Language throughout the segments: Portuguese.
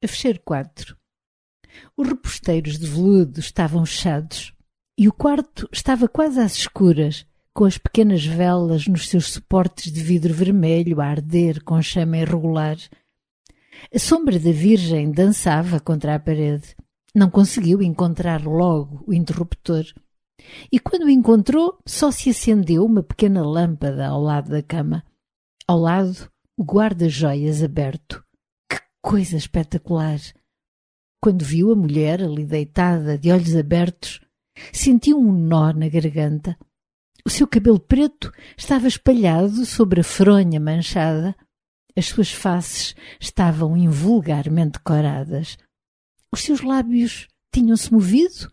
A fecheiro 4. Os reposteiros de veludo estavam fechados e o quarto estava quase às escuras, com as pequenas velas nos seus suportes de vidro vermelho a arder com chama irregular. A sombra da Virgem dançava contra a parede. Não conseguiu encontrar logo o interruptor. E quando o encontrou, só se acendeu uma pequena lâmpada ao lado da cama. Ao lado, o guarda-joias aberto. Que coisa espetacular! Quando viu a mulher ali deitada, de olhos abertos, sentiu um nó na garganta. O seu cabelo preto estava espalhado sobre a fronha manchada. As suas faces estavam invulgarmente coradas. Os seus lábios tinham-se movido?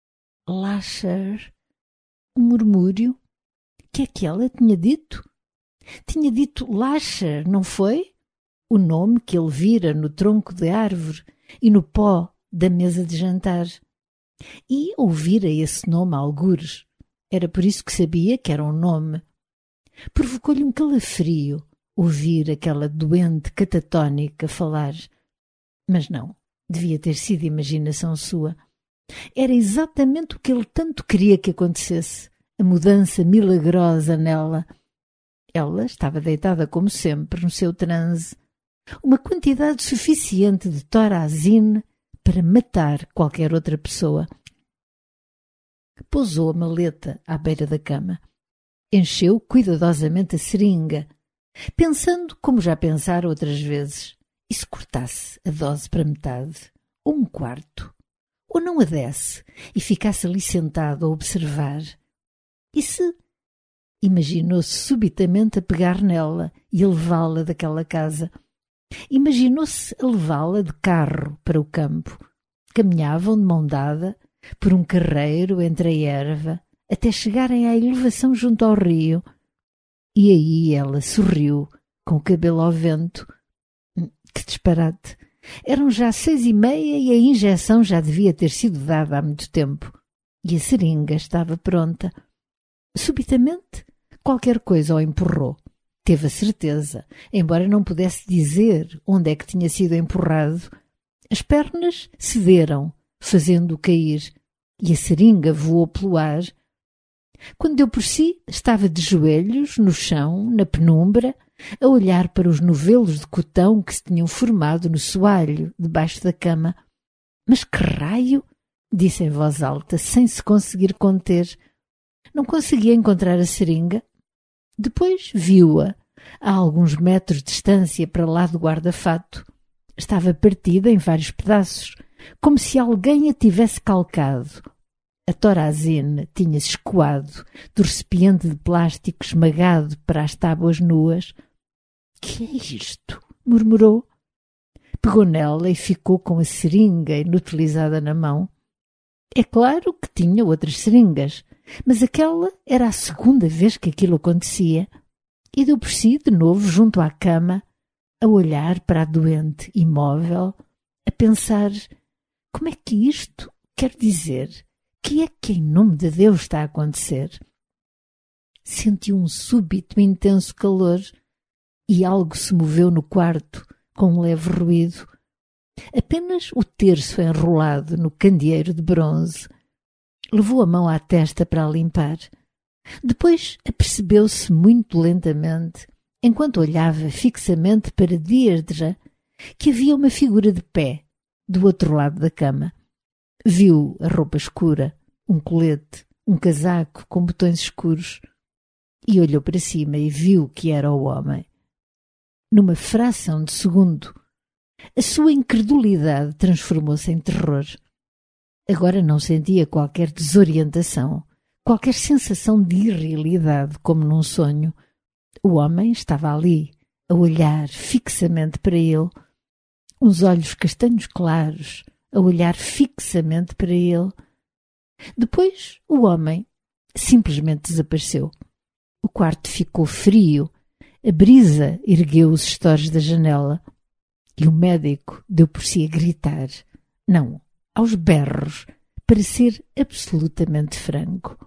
Lasher, um murmúrio. Que é que ela tinha dito? Tinha dito Lasher, não foi? O nome que ele vira no tronco de árvore e no pó da mesa de jantar. E ouvira esse nome a algures. Era por isso que sabia que era um nome. Provocou-lhe um calafrio ouvir aquela doente catatónica falar. Mas não, devia ter sido imaginação sua. Era exatamente o que ele tanto queria que acontecesse, a mudança milagrosa nela. Ela estava deitada como sempre no seu transe, uma quantidade suficiente de Thorazine para matar qualquer outra pessoa. Pousou a maleta à beira da cama. Encheu cuidadosamente a seringa, pensando como já pensara outras vezes. E se cortasse a dose para metade, ou um quarto, ou não a desse e ficasse ali sentado a observar? E se... Imaginou-se subitamente a pegar nela e a levá-la daquela casa. Imaginou-se a levá-la de carro para o campo. Caminhavam de mão dada por um carreiro entre a erva até chegarem à elevação junto ao rio. E aí ela sorriu, com o cabelo ao vento. Que disparate! Eram já 6:30 e a injeção já devia ter sido dada há muito tempo. E a seringa estava pronta. Subitamente, qualquer coisa o empurrou. Teve a certeza, embora não pudesse dizer onde é que tinha sido empurrado. As pernas cederam, fazendo-o cair, e a seringa voou pelo ar. Quando deu por si, estava de joelhos, no chão, na penumbra, a olhar para os novelos de cotão que se tinham formado no soalho, debaixo da cama. Mas que raio! Disse em voz alta, sem se conseguir conter. Não conseguia encontrar a seringa. Depois viu-a, a alguns metros de distância para lá do guarda-fato. Estava partida em vários pedaços, como se alguém a tivesse calcado. A Thorazine tinha-se escoado do recipiente de plástico esmagado para as tábuas nuas. — Que é isto? Murmurou. Pegou nela e ficou com a seringa inutilizada na mão. É claro que tinha outras seringas, mas aquela era a segunda vez que aquilo acontecia. E deu por si de novo junto à cama, a olhar para a doente imóvel, a pensar: como é que isto quer dizer? Que é que em nome de Deus está a acontecer? Sentiu um súbito intenso calor e algo se moveu no quarto com um leve ruído. Apenas o terço enrolado no candeeiro de bronze. Levou a mão à testa para a limpar. Depois apercebeu-se muito lentamente, enquanto olhava fixamente para Deirdre, que havia uma figura de pé do outro lado da cama. Viu a roupa escura, um colete, um casaco com botões escuros, e olhou para cima e viu que era o homem. Numa fração de segundo, a sua incredulidade transformou-se em terror. Agora não sentia qualquer desorientação, qualquer sensação de irrealidade, como num sonho. O homem estava ali, a olhar fixamente para ele, uns olhos castanhos claros, a olhar fixamente para ele. Depois o homem simplesmente desapareceu. O quarto ficou frio, a brisa ergueu os estores da janela e o médico deu por si a gritar, não, aos berros, para ser absolutamente franco.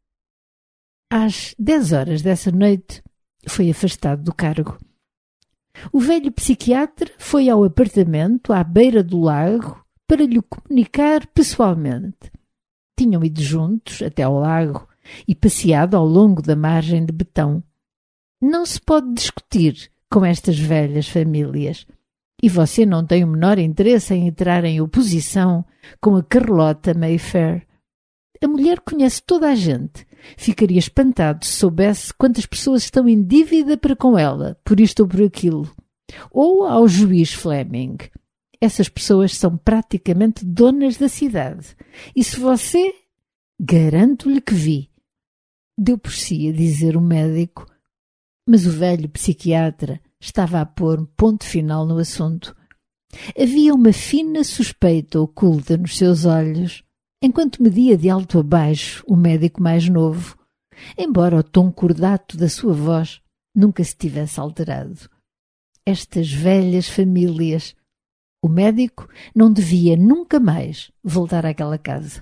Às 10 horas dessa noite foi afastado do cargo. O velho psiquiatra foi ao apartamento à beira do lago para lhe comunicar pessoalmente. Tinham ido juntos até ao lago e passeado ao longo da margem de betão. Não se pode discutir com estas velhas famílias. E você não tem o menor interesse em entrar em oposição com a Carlota Mayfair. A mulher conhece toda a gente. Ficaria espantado se soubesse quantas pessoas estão em dívida para com ela, por isto ou por aquilo. Ou ao juiz Fleming. Essas pessoas são praticamente donas da cidade. E se você... Garanto-lhe que vi. Deu por si a dizer o médico, mas o velho psiquiatra estava a pôr ponto final no assunto. Havia uma fina suspeita oculta nos seus olhos, enquanto media de alto a baixo o médico mais novo, embora o tom cordato da sua voz nunca se tivesse alterado. Estas velhas famílias. O médico não devia nunca mais voltar àquela casa.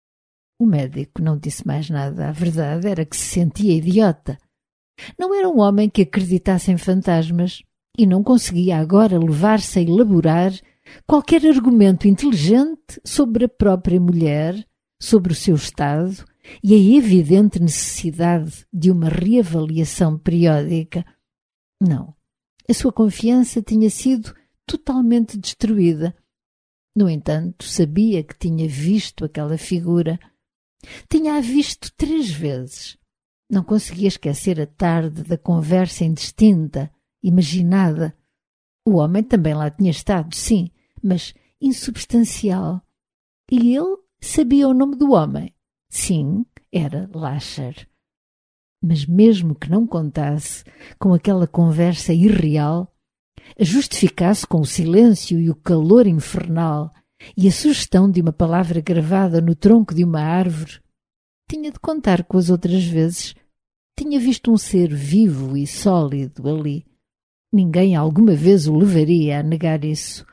O médico não disse mais nada. A verdade era que se sentia idiota. Não era um homem que acreditasse em fantasmas e não conseguia agora levar-se a elaborar qualquer argumento inteligente sobre a própria mulher, sobre o seu estado e a evidente necessidade de uma reavaliação periódica. Não. A sua confiança tinha sido totalmente destruída. No entanto, sabia que tinha visto aquela figura. Tinha-a visto 3 vezes. Não conseguia esquecer a tarde da conversa indistinta, imaginada. O homem também lá tinha estado, sim, mas insubstancial. E ele sabia o nome do homem. Sim, era Lasher. Mas mesmo que não contasse com aquela conversa irreal, a justificasse com o silêncio e o calor infernal e a sugestão de uma palavra gravada no tronco de uma árvore, tinha de contar com as outras vezes. Tinha visto um ser vivo e sólido ali. Ninguém alguma vez o levaria a negar isso.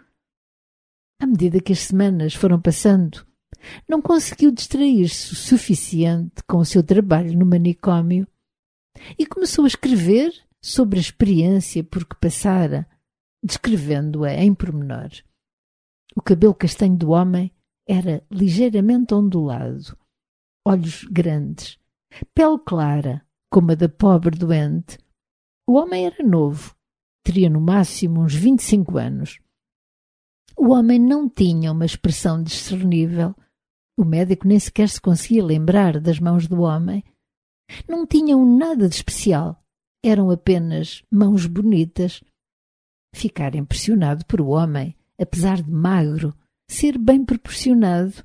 À medida que as semanas foram passando, não conseguiu distrair-se o suficiente com o seu trabalho no manicômio e começou a escrever sobre a experiência por que passara, descrevendo-a em pormenor. O cabelo castanho do homem era ligeiramente ondulado, olhos grandes, pele clara, como a da pobre doente. O homem era novo, teria no máximo uns 25 anos. O homem não tinha uma expressão discernível. O médico nem sequer se conseguia lembrar das mãos do homem. Não tinham nada de especial, eram apenas mãos bonitas. Ficara impressionado por o homem, apesar de magro, ser bem proporcionado.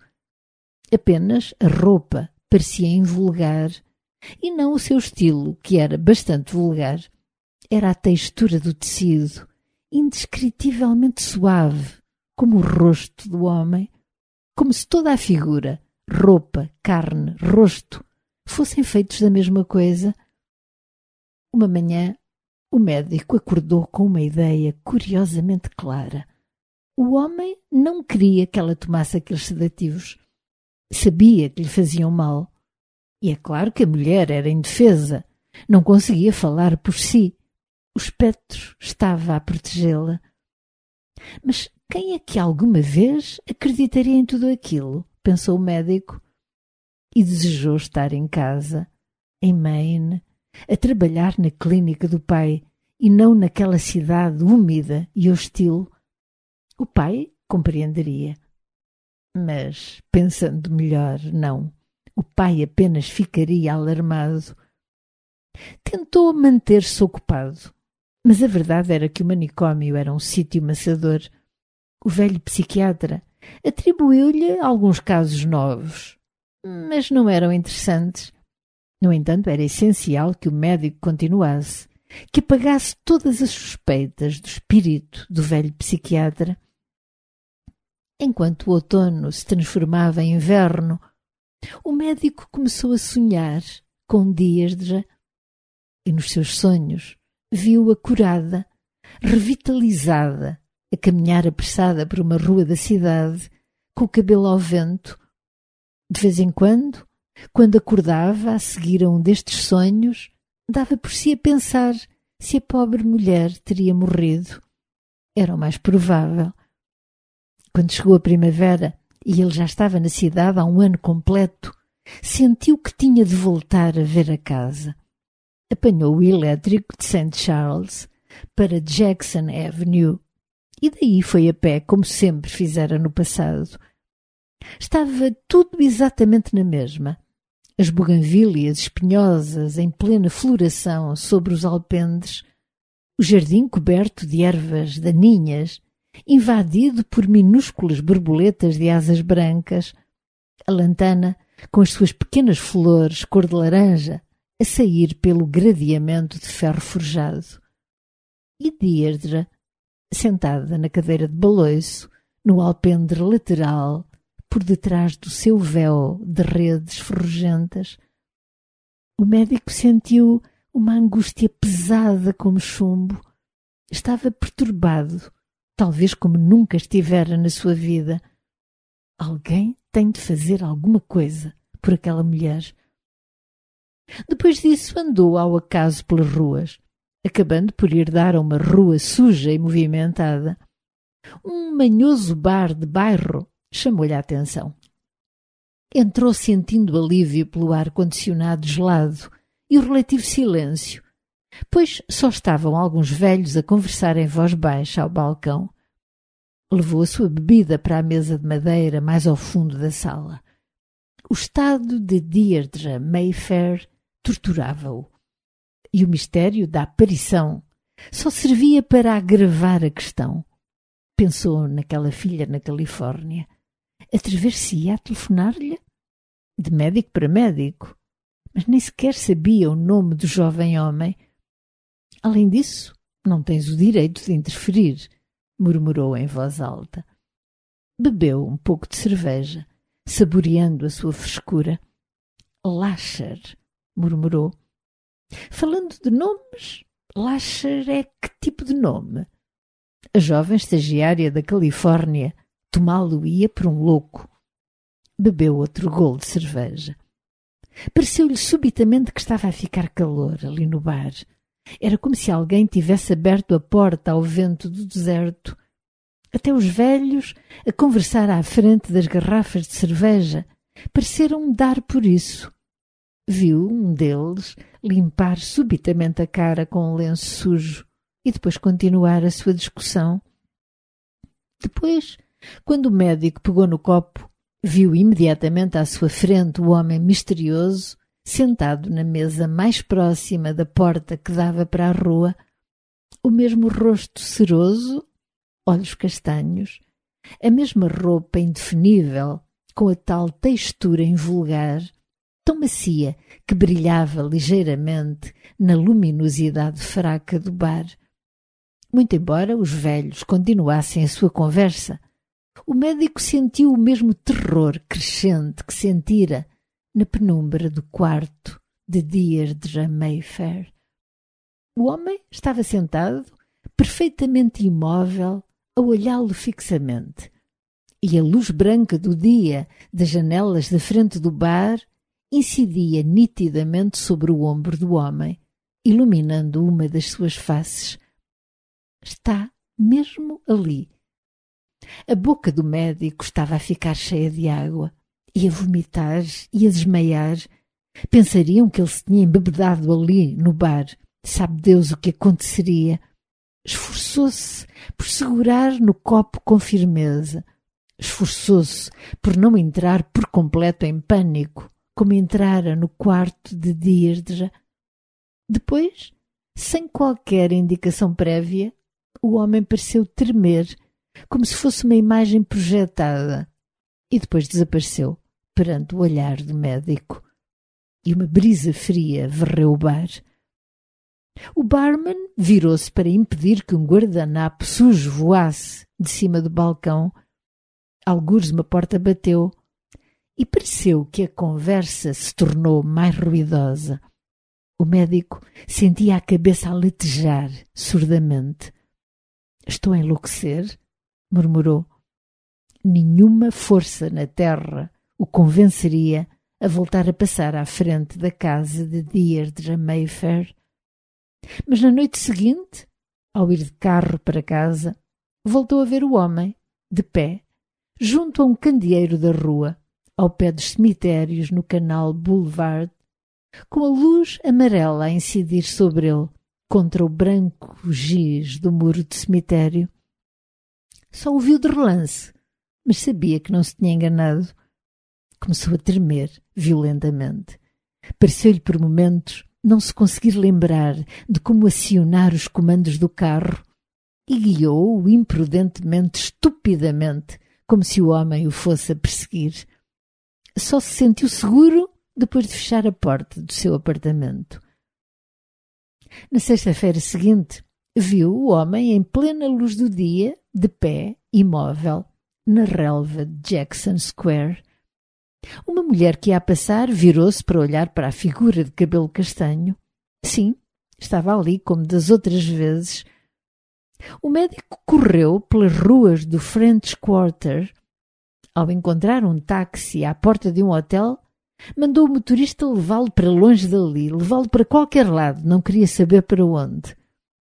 Apenas a roupa parecia invulgar, e não o seu estilo, que era bastante vulgar. Era a textura do tecido, indescritivelmente suave, como o rosto do homem, como se toda a figura, roupa, carne, rosto, fossem feitos da mesma coisa. Uma manhã, o médico acordou com uma ideia curiosamente clara. O homem não queria que ela tomasse aqueles sedativos. Sabia que lhe faziam mal. E é claro que a mulher era indefesa, não conseguia falar por si. O espectro estava a protegê-la. Mas quem é que alguma vez acreditaria em tudo aquilo? Pensou o médico. E desejou estar em casa, em Maine, a trabalhar na clínica do pai e não naquela cidade úmida e hostil. O pai compreenderia. Mas, pensando melhor, não. O pai apenas ficaria alarmado. Tentou manter-se ocupado, mas a verdade era que o manicômio era um sítio maçador. O velho psiquiatra atribuiu-lhe alguns casos novos, mas não eram interessantes. No entanto, era essencial que o médico continuasse, que apagasse todas as suspeitas do espírito do velho psiquiatra. Enquanto o outono se transformava em inverno, o médico começou a sonhar com Deirdre e nos seus sonhos viu-a curada, revitalizada, a caminhar apressada por uma rua da cidade, com o cabelo ao vento. De vez em quando acordava a seguir a um destes sonhos, dava por si a pensar se a pobre mulher teria morrido. Era o mais provável. Quando chegou a primavera e ele já estava na cidade há um ano completo, sentiu que tinha de voltar a ver a casa. Apanhou o elétrico de St. Charles para Jackson Avenue e daí foi a pé, como sempre fizera no passado. Estava tudo exatamente na mesma. As buganvílias espinhosas em plena floração sobre os alpendres, o jardim coberto de ervas daninhas, invadido por minúsculas borboletas de asas brancas, a lantana com as suas pequenas flores cor de laranja a sair pelo gradeamento de ferro forjado. E Deirdre, sentada na cadeira de baloiço, no alpendre lateral, por detrás do seu véu de redes ferrugentas. O médico sentiu uma angústia pesada como chumbo. Estava perturbado, talvez como nunca estivera na sua vida. Alguém tem de fazer alguma coisa por aquela mulher. Depois disso andou ao acaso pelas ruas, acabando por ir dar a uma rua suja e movimentada. Um manhoso bar de bairro chamou-lhe a atenção. Entrou sentindo alívio pelo ar-condicionado gelado e o relativo silêncio, pois só estavam alguns velhos a conversar em voz baixa ao balcão. Levou a sua bebida para a mesa de madeira mais ao fundo da sala. O estado de Deirdre Mayfair torturava-o, e o mistério da aparição só servia para agravar a questão. Pensou naquela filha na Califórnia. Atrever-se-ia a telefonar-lhe? De médico para médico, mas nem sequer sabia o nome do jovem homem. Além disso, não tens o direito de interferir, murmurou em voz alta. Bebeu um pouco de cerveja, saboreando a sua frescura. Lasher, murmurou. Falando de nomes, Lasher é que tipo de nome? A jovem estagiária da Califórnia tomá-lo-ia por um louco. Bebeu outro golo de cerveja. Pareceu-lhe subitamente que estava a ficar calor ali no bar. Era como se alguém tivesse aberto a porta ao vento do deserto. Até os velhos, a conversar à frente das garrafas de cerveja, pareceram dar por isso. Viu um deles limpar subitamente a cara com um lenço sujo e depois continuar a sua discussão. Depois, quando o médico pegou no copo, viu imediatamente à sua frente o homem misterioso, sentado na mesa mais próxima da porta que dava para a rua, o mesmo rosto ceroso, olhos castanhos, a mesma roupa indefinível, com a tal textura invulgar, tão macia que brilhava ligeiramente na luminosidade fraca do bar. Muito embora os velhos continuassem a sua conversa, o médico sentiu o mesmo terror crescente que sentira na penumbra do quarto de Deirdre Mayfair. O homem estava sentado, perfeitamente imóvel, a olhá-lo fixamente, e a luz branca do dia das janelas da frente do bar incidia nitidamente sobre o ombro do homem, iluminando uma das suas faces. Está mesmo ali. A boca do médico estava a ficar cheia de água, e a vomitar e a desmaiar. Pensariam que ele se tinha embebedado ali no bar. Sabe Deus o que aconteceria. Esforçou-se por segurar no copo com firmeza. Esforçou-se por não entrar por completo em pânico, como entrara no quarto de Deirdre. Depois, sem qualquer indicação prévia, o homem pareceu tremer, como se fosse uma imagem projetada, e depois desapareceu perante o olhar do médico. E uma brisa fria varreu o bar. O barman virou-se para impedir que um guardanapo sujo voasse de cima do balcão. Algures uma porta bateu, e pareceu que a conversa se tornou mais ruidosa. O médico sentia a cabeça a latejar surdamente. «Estou a enlouquecer?» murmurou. Nenhuma força na terra o convenceria a voltar a passar à frente da casa de Deirdre Mayfair. Mas na noite seguinte, ao ir de carro para casa, voltou a ver o homem, de pé, junto a um candeeiro da rua, ao pé dos cemitérios no canal Boulevard, com a luz amarela a incidir sobre ele, contra o branco giz do muro de cemitério. Só o viu de relance, mas sabia que não se tinha enganado. Começou a tremer violentamente. Pareceu-lhe por momentos não se conseguir lembrar de como acionar os comandos do carro e guiou-o imprudentemente, estupidamente, como se o homem o fosse a perseguir. Só se sentiu seguro depois de fechar a porta do seu apartamento. Na sexta-feira seguinte, viu o homem em plena luz do dia, de pé, imóvel, na relva de Jackson Square. Uma mulher que ia a passar virou-se para olhar para a figura de cabelo castanho. Sim, estava ali como das outras vezes. O médico correu pelas ruas do French Quarter. Ao encontrar um táxi à porta de um hotel, mandou o motorista levá-lo para longe dali, levá-lo para qualquer lado, não queria saber para onde.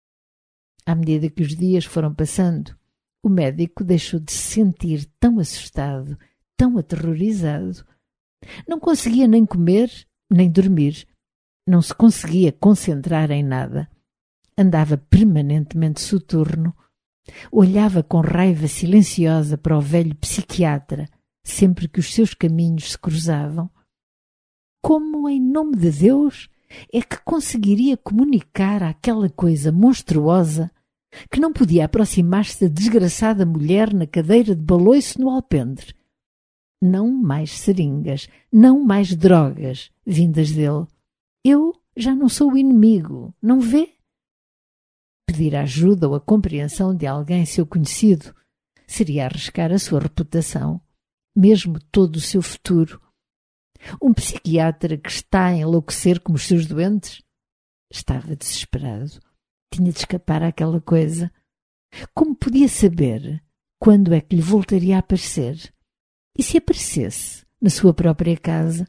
À medida que os dias foram passando, o médico deixou de se sentir tão assustado, tão aterrorizado. Não conseguia nem comer, nem dormir. Não se conseguia concentrar em nada. Andava permanentemente soturno. Olhava com raiva silenciosa para o velho psiquiatra, sempre que os seus caminhos se cruzavam. Como, em nome de Deus, é que conseguiria comunicar àquela coisa monstruosa que não podia aproximar-se da desgraçada mulher na cadeira de baloiço no alpendre? Não mais seringas, não mais drogas vindas dele. Eu já não sou o inimigo, não vê? Pedir ajuda ou a compreensão de alguém seu conhecido seria arriscar a sua reputação, mesmo todo o seu futuro. Um psiquiatra que está a enlouquecer como os seus doentes? Estava desesperado. Tinha de escapar àquela coisa. Como podia saber quando é que lhe voltaria a aparecer? E se aparecesse na sua própria casa?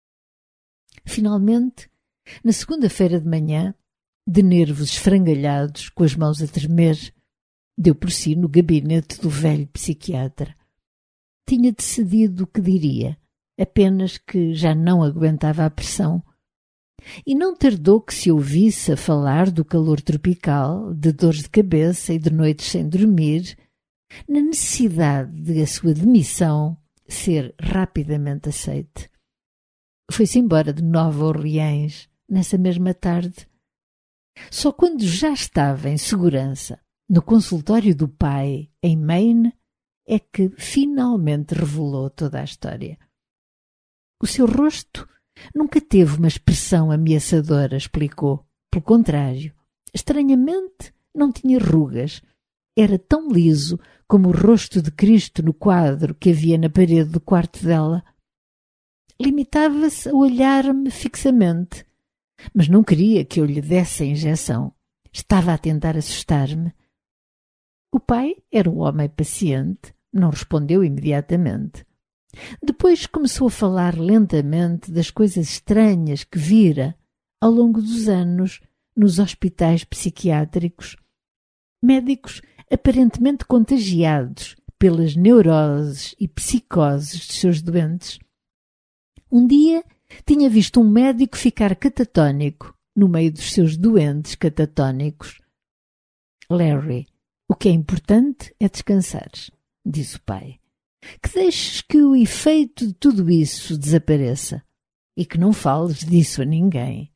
Finalmente, na segunda-feira de manhã, de nervos esfrangalhados, com as mãos a tremer, deu por si no gabinete do velho psiquiatra. Tinha decidido o que diria, apenas que já não aguentava a pressão. E não tardou que se ouvisse a falar do calor tropical, de dores de cabeça e de noites sem dormir, na necessidade de a sua demissão ser rapidamente aceite. Foi-se embora de Nova Orleans nessa mesma tarde. Só quando já estava em segurança no consultório do pai, em Maine, é que finalmente revelou toda a história. O seu rosto nunca teve uma expressão ameaçadora, explicou. Pelo contrário, estranhamente não tinha rugas. Era tão liso como o rosto de Cristo no quadro que havia na parede do quarto dela. Limitava-se a olhar-me fixamente, mas não queria que eu lhe desse a injeção. Estava a tentar assustar-me. O pai era um homem paciente, não respondeu imediatamente. Depois começou a falar lentamente das coisas estranhas que vira ao longo dos anos nos hospitais psiquiátricos. Médicos aparentemente contagiados pelas neuroses e psicoses dos seus doentes. Um dia tinha visto um médico ficar catatónico no meio dos seus doentes catatónicos. Larry, o que é importante é descansares, disse o pai. Que deixes que o efeito de tudo isso desapareça e que não fales disso a ninguém.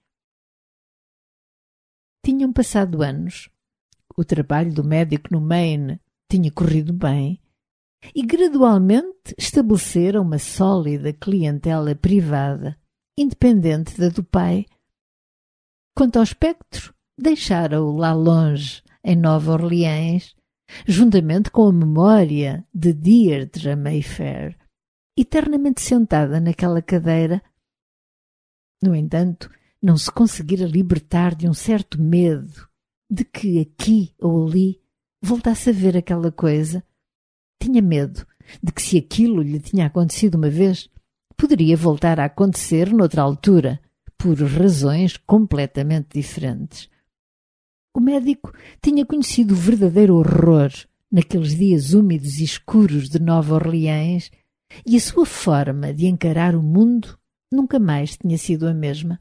Tinham passado anos. O trabalho do médico no Maine tinha corrido bem e gradualmente estabeleceram uma sólida clientela privada, independente da do pai. Quanto ao espectro, deixaram-o lá longe, em Nova Orleans, juntamente com a memória de Deirdre Mayfair, eternamente sentada naquela cadeira. No entanto, não se conseguira libertar de um certo medo de que aqui ou ali voltasse a ver aquela coisa. Tinha medo de que, se aquilo lhe tinha acontecido uma vez, poderia voltar a acontecer noutra altura, por razões completamente diferentes. O médico tinha conhecido o verdadeiro horror naqueles dias úmidos e escuros de Nova Orleans, e a sua forma de encarar o mundo nunca mais tinha sido a mesma.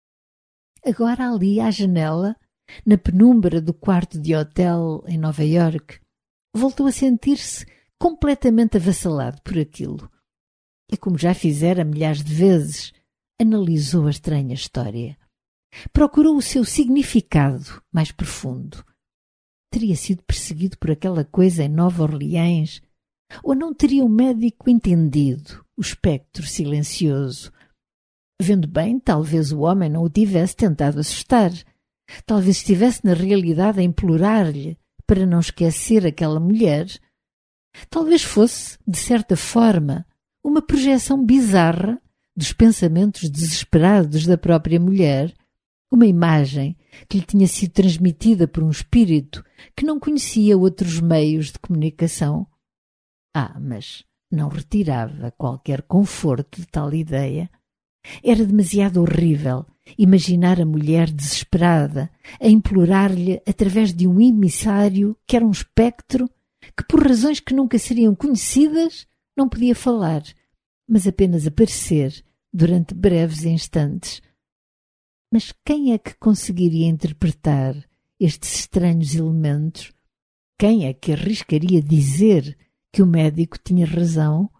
Agora ali à janela, na penumbra do quarto de hotel em Nova Iorque, voltou a sentir-se completamente avassalado por aquilo. E como já fizera milhares de vezes, analisou a estranha história. Procurou o seu significado mais profundo. Teria sido perseguido por aquela coisa em Nova Orleans? Ou não teria o médico entendido o espectro silencioso? Vendo bem, talvez o homem não o tivesse tentado assustar. Talvez estivesse na realidade a implorar-lhe para não esquecer aquela mulher. Talvez fosse, de certa forma, uma projeção bizarra dos pensamentos desesperados da própria mulher, uma imagem que lhe tinha sido transmitida por um espírito que não conhecia outros meios de comunicação. Mas não retirava qualquer conforto de tal ideia. Era demasiado horrível imaginar a mulher desesperada a implorar-lhe através de um emissário que era um espectro que, por razões que nunca seriam conhecidas, não podia falar, mas apenas aparecer durante breves instantes. Mas quem é que conseguiria interpretar estes estranhos elementos? Quem é que arriscaria dizer que o médico tinha razão?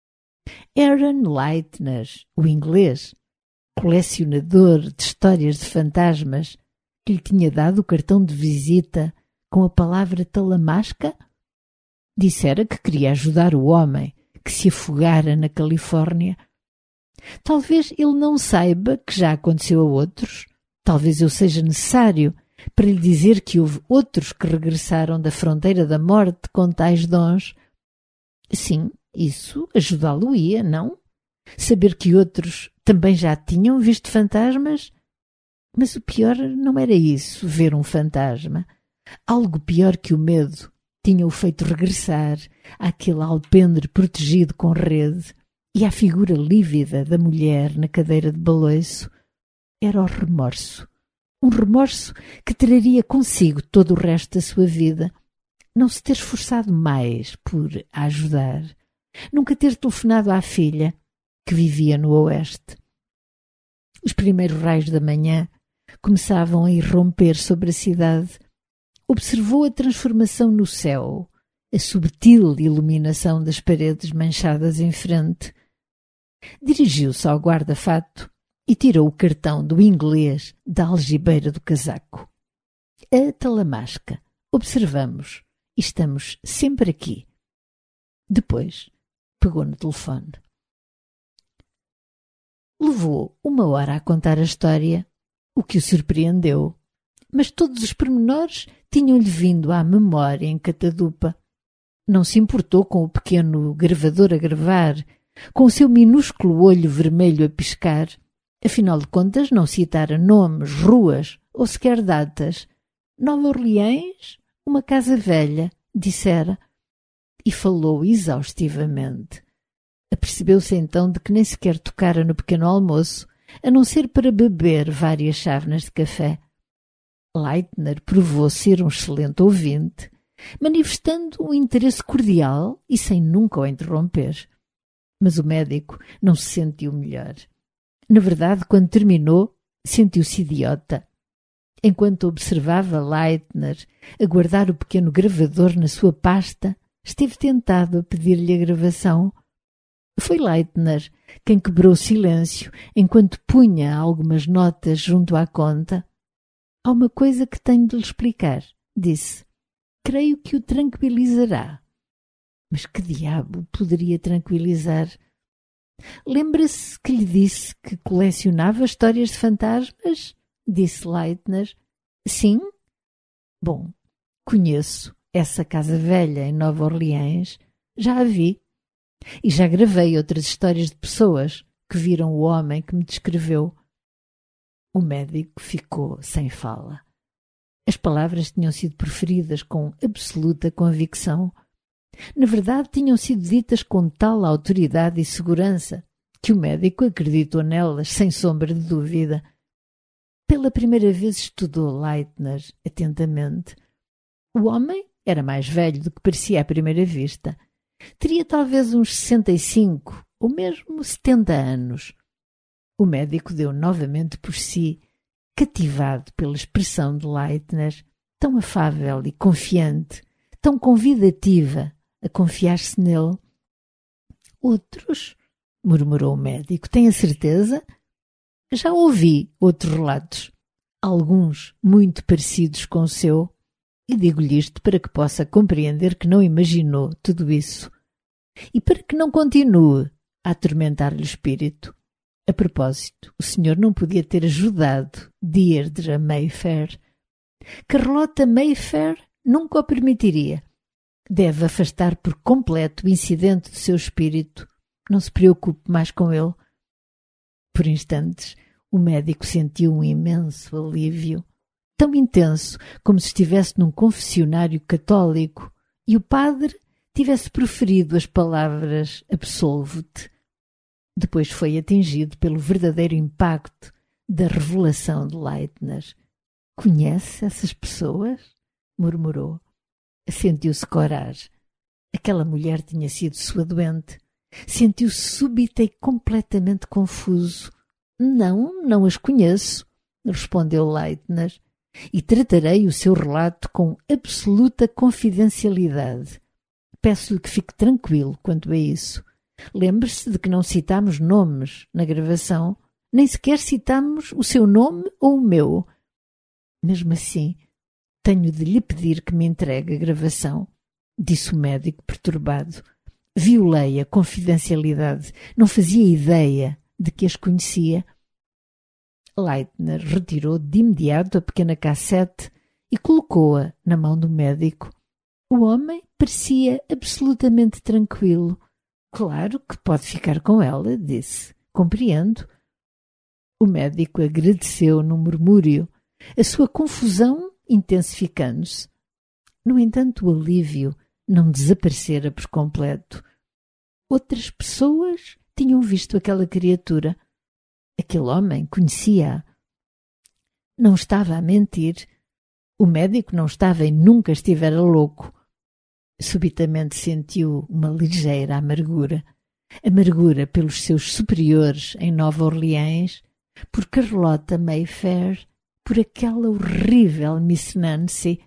Aaron Leitner, o inglês, colecionador de histórias de fantasmas, que lhe tinha dado o cartão de visita com a palavra talamasca, dissera que queria ajudar o homem que se afogara na Califórnia. Talvez ele não saiba que já aconteceu a outros. Talvez eu seja necessário para lhe dizer que houve outros que regressaram da fronteira da morte com tais dons. Sim, isso ajudá-lo-ia, não? Saber que outros também já tinham visto fantasmas? Mas o pior não era isso, ver um fantasma. Algo pior que o medo tinha-o feito regressar àquele alpendre protegido com rede e à figura lívida da mulher na cadeira de baloiço. Era o remorso. Um remorso que traria consigo todo o resto da sua vida. Não se ter esforçado mais por a ajudar. Nunca ter telefonado à filha, que vivia no oeste. Os primeiros raios da manhã começavam a irromper sobre a cidade. Observou a transformação no céu, a subtil iluminação das paredes manchadas em frente. Dirigiu-se ao guarda-fato e tirou o cartão do inglês da algibeira do casaco. A talamasca. Observamos. E estamos sempre aqui. Depois pegou no telefone. Levou 1 hora a contar a história, o que o surpreendeu, mas todos os pormenores tinham-lhe vindo à memória em catadupa. Não se importou com o pequeno gravador a gravar, com o seu minúsculo olho vermelho a piscar. Afinal de contas, não citara nomes, ruas ou sequer datas. Nova Orleans, uma casa velha, dissera, e falou exaustivamente. Apercebeu-se então de que nem sequer tocara no pequeno almoço, a não ser para beber várias chávenas de café. Leitner provou ser um excelente ouvinte, manifestando um interesse cordial e sem nunca o interromper. Mas o médico não se sentiu melhor. Na verdade, quando terminou, sentiu-se idiota. Enquanto observava Leitner a guardar o pequeno gravador na sua pasta, esteve tentado a pedir-lhe a gravação. Foi Leitner quem quebrou o silêncio enquanto punha algumas notas junto à conta. Há uma coisa que tenho de lhe explicar, disse. Creio que o tranquilizará. Mas que diabo poderia tranquilizar? Lembra-se que lhe disse que colecionava histórias de fantasmas? Disse Leitner. Sim? Bom, conheço essa casa velha em Nova Orleans. Já a vi. E já gravei outras histórias de pessoas que viram o homem que me descreveu. O médico ficou sem fala. As palavras tinham sido proferidas com absoluta convicção. Na verdade, tinham sido ditas com tal autoridade e segurança que o médico acreditou nelas sem sombra de dúvida. Pela primeira vez estudou Leitner atentamente. O homem era mais velho do que parecia à primeira vista. Teria talvez uns 65 ou mesmo 70 anos. O médico deu novamente por si, cativado pela expressão de Leitner, tão afável e confiante, tão convidativa a confiar-se nele. Outros, murmurou o médico, tem a certeza? Já ouvi outros relatos, alguns muito parecidos com o seu, e digo-lhe isto para que possa compreender que não imaginou tudo isso e para que não continue a atormentar-lhe o espírito. A propósito, o senhor não podia ter ajudado Deirdre Mayfair. Carlota Mayfair nunca o permitiria. Deve afastar por completo o incidente do seu espírito. Não se preocupe mais com ele. Por instantes, o médico sentiu um imenso alívio, tão intenso como se estivesse num confessionário católico e o padre tivesse proferido as palavras absolvo-te. Depois foi atingido pelo verdadeiro impacto da revelação de Leitner. Conhece essas pessoas? Murmurou. Sentiu-se corar. Aquela mulher tinha sido sua doente. Sentiu-se súbita e completamente confuso. Não as conheço, respondeu Leitner, e tratarei o seu relato com absoluta confidencialidade. Peço-lhe que fique tranquilo quanto a isso. Lembre-se de que não citamos nomes na gravação, nem sequer citamos o seu nome ou o meu. Mesmo assim, tenho de lhe pedir que me entregue a gravação, disse o médico perturbado. Violei a confidencialidade, não fazia ideia de que as conhecia. Leitner retirou de imediato a pequena cassete e colocou-a na mão do médico. O homem parecia absolutamente tranquilo. Claro que pode ficar com ela, disse. Compreendo. O médico agradeceu num murmúrio, a sua confusão intensificando-se. No entanto, o alívio não desaparecera por completo. Outras pessoas tinham visto aquela criatura. Aquele homem conhecia-a. Não estava a mentir. O médico não estava e nunca estivera louco. Subitamente sentiu uma ligeira amargura. Amargura pelos seus superiores em Nova Orleans, por Carlota Mayfair, por aquela horrível Miss Nancy.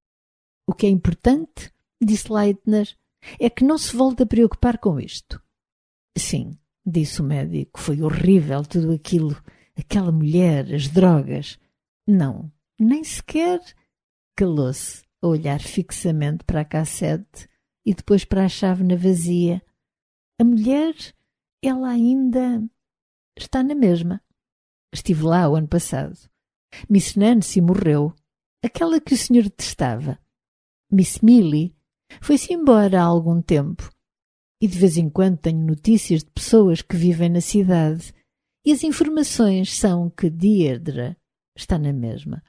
O que é importante, disse Leitner, é que não se volte a preocupar com isto. Sim, disse o médico, foi horrível tudo aquilo, aquela mulher, as drogas. Não, nem sequer. Calou-se a olhar fixamente para a cassete e depois para a chávena vazia. A mulher, ela ainda está na mesma. Estive lá o ano passado. Miss Nancy morreu, aquela que o senhor detestava. Miss Millie foi-se embora há algum tempo. E de vez em quando tenho notícias de pessoas que vivem na cidade e as informações são que Deirdre está na mesma.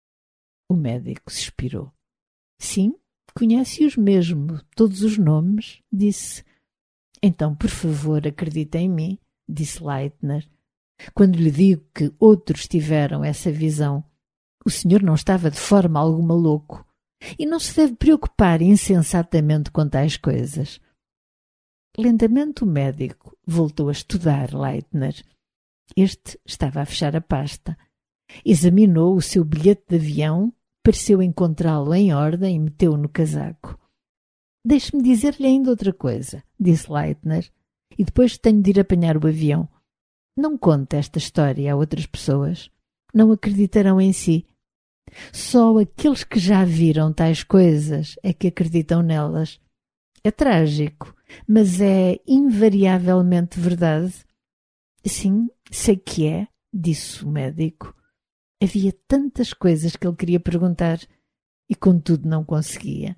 O médico suspirou. Sim, conhece-os mesmo, todos os nomes, disse. Então, por favor, acredite em mim, disse Leitner. Quando lhe digo que outros tiveram essa visão, o senhor não estava de forma alguma louco e não se deve preocupar insensatamente com tais coisas. Lentamente o médico voltou a estudar Leitner. Este estava a fechar a pasta. Examinou o seu bilhete de avião, pareceu encontrá-lo em ordem e meteu-o no casaco. Deixe-me dizer-lhe ainda outra coisa, disse Leitner, e depois tenho de ir apanhar o avião. Não conte esta história a outras pessoas. Não acreditarão em si. Só aqueles que já viram tais coisas é que acreditam nelas. É trágico, mas é invariavelmente verdade. Sim, sei que é, disse o médico. Havia tantas coisas que ele queria perguntar e, contudo, não conseguia.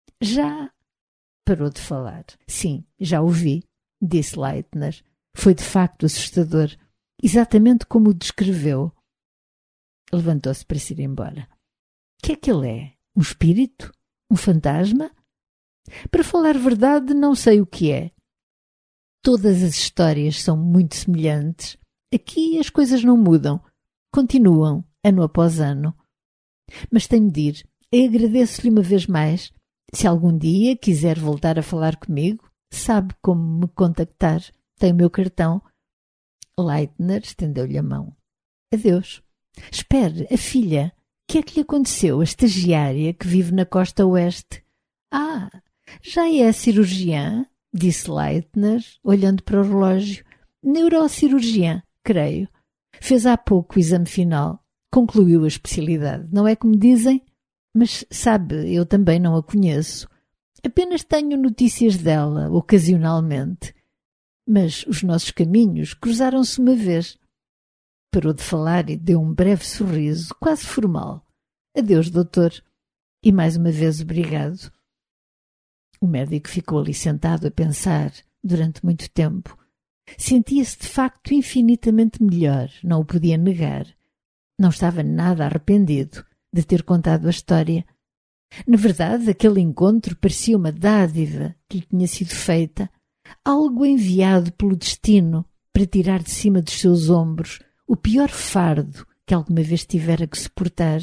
Já parou de falar. Sim, já o vi, disse Leitner. Foi de facto assustador, exatamente como o descreveu. Levantou-se para se ir embora. Que é que ele é? Um espírito? Um fantasma? Para falar verdade, não sei o que é. Todas as histórias são muito semelhantes. Aqui as coisas não mudam. Continuam ano após ano. Mas tenho de ir. E agradeço-lhe uma vez mais. Se algum dia quiser voltar a falar comigo, sabe como me contactar. Tem o meu cartão. Leitner estendeu-lhe a mão. Adeus. Espere, a filha. O que é que lhe aconteceu? A estagiária que vive na costa oeste. Ah, já é cirurgiã? Disse Leitner, olhando para o relógio. Neurocirurgiã, creio. Fez há pouco o exame final. Concluiu a especialidade. Não é como dizem? Mas, sabe, eu também não a conheço. Apenas tenho notícias dela, ocasionalmente. Mas os nossos caminhos cruzaram-se uma vez. Parou de falar e deu um breve sorriso, quase formal. Adeus, doutor. E mais uma vez obrigado. O médico ficou ali sentado a pensar durante muito tempo. Sentia-se de facto infinitamente melhor, não o podia negar. Não estava nada arrependido de ter contado a história. Na verdade, aquele encontro parecia uma dádiva que lhe tinha sido feita, algo enviado pelo destino para tirar de cima dos seus ombros o pior fardo que alguma vez tivera que suportar.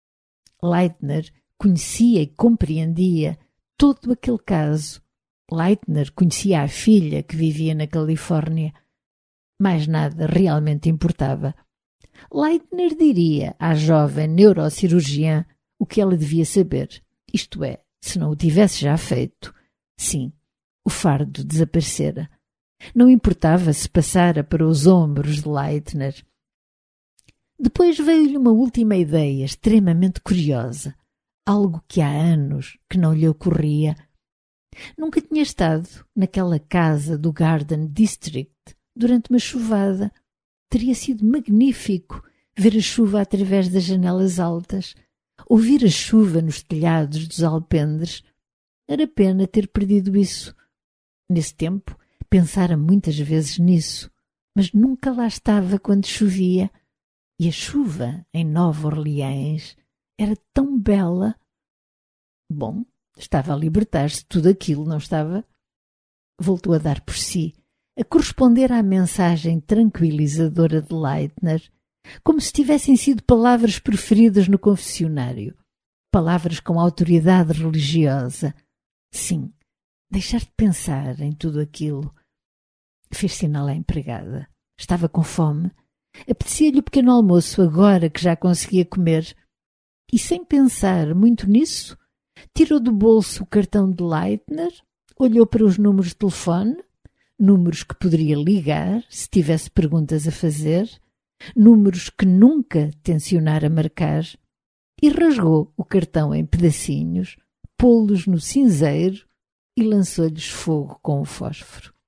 Leitner conhecia e compreendia todo aquele caso. Leitner conhecia a filha que vivia na Califórnia. Mais nada realmente importava. Leitner diria à jovem neurocirurgiã o que ela devia saber, isto é, se não o tivesse já feito. Sim, o fardo desaparecera. Não importava se passara para os ombros de Leitner. Depois veio-lhe uma última ideia extremamente curiosa, algo que há anos que não lhe ocorria. Nunca tinha estado naquela casa do Garden District durante uma chuvada. Teria sido magnífico ver a chuva através das janelas altas, ouvir a chuva nos telhados dos alpendres. Era pena ter perdido isso. Nesse tempo, pensara muitas vezes nisso, mas nunca lá estava quando chovia. E a chuva em Nova Orleans era tão bela. Bom, estava a libertar-se de tudo aquilo, não estava? Voltou a dar por si, a corresponder à mensagem tranquilizadora de Leitner, como se tivessem sido palavras preferidas no confessionário, palavras com autoridade religiosa. Sim, deixar de pensar em tudo aquilo. Fez sinal à empregada. Estava com fome. Apetecia-lhe o pequeno almoço agora que já conseguia comer. E sem pensar muito nisso, tirou do bolso o cartão de Leitner, olhou para os números de telefone, números que poderia ligar se tivesse perguntas a fazer, números que nunca tencionara marcar, e rasgou o cartão em pedacinhos, pô-los no cinzeiro e lançou-lhes fogo com o fósforo.